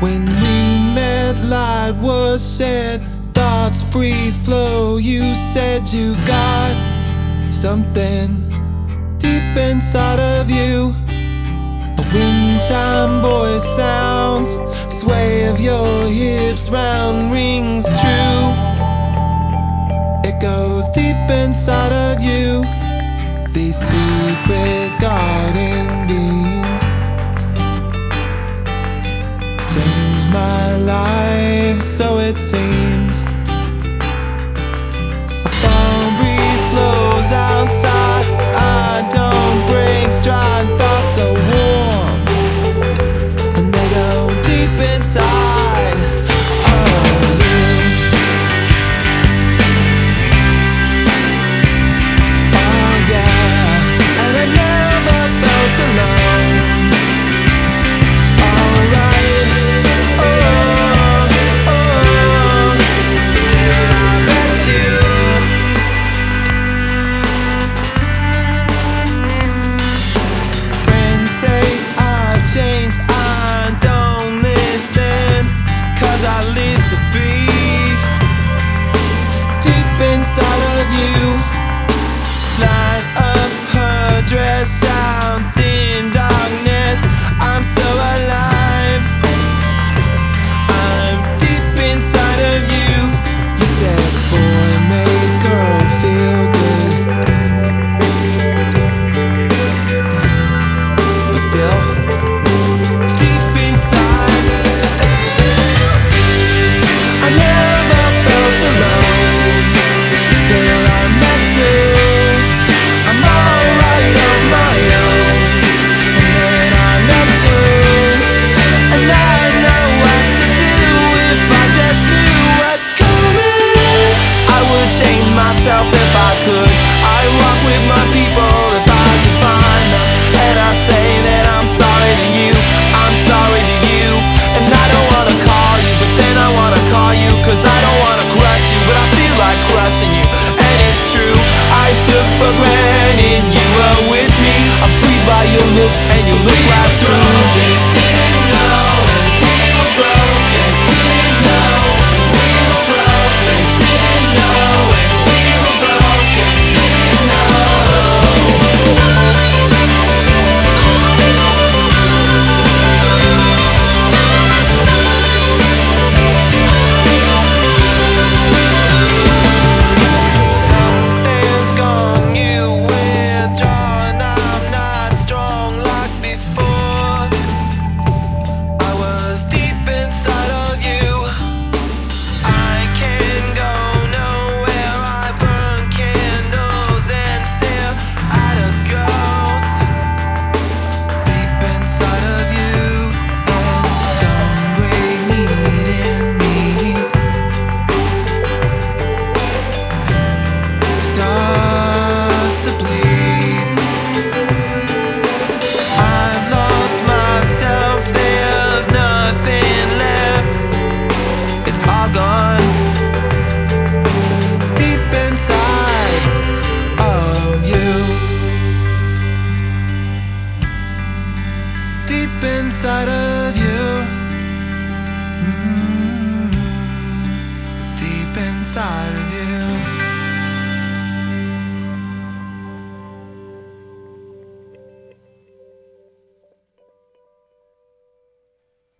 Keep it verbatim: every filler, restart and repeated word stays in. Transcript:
When we met, light was shed, thoughts free flow. You said you've got something deep inside of you. A wind chime voice sounds, sway of your hips round rings true. It goes deep inside of you. These secret garden beams changed my life, so it seems. A fall breeze blows outside, I don't break stride. Thoughts so warm, and they go deep inside of you. Oh yeah, and I never felt alone. Alright, oh, oh, till I met you. Friends say I've changed, I don't listen, 'cause I live to be deep inside of you. Slide up her dress, shouts in darkness, I'm so alive, I'm deep inside of you. You said boy made girl feel good, but still deep inside, still I never felt alone till I met you. I'm alright on my own, and then I met you, and I know what to do if I just knew what's coming. I would change myself if I could, I'd walk with my people if I could find them, and I'd say that I'm sorry to you, I'm sorry to you. And I don't wanna call you, but then I wanna call you, 'cause I don't wanna crush you, but I feel like crushing you. And it's true, I took for granted you were with me. I'm freed by your looks, and you look right through me. Didn't know we were broken, didn't know we were broken, didn't know we were broken, didn't know. Something's gone, you withdrawn, I'm not strong like before. I was deep inside of you, I can go nowhere. I burn candles and stare at a ghost deep inside of you, and some great need in me starts to bleed. I've lost myself, there's nothing left, it's all gone deep inside of you. Deep inside of you. Mm, deep inside of you.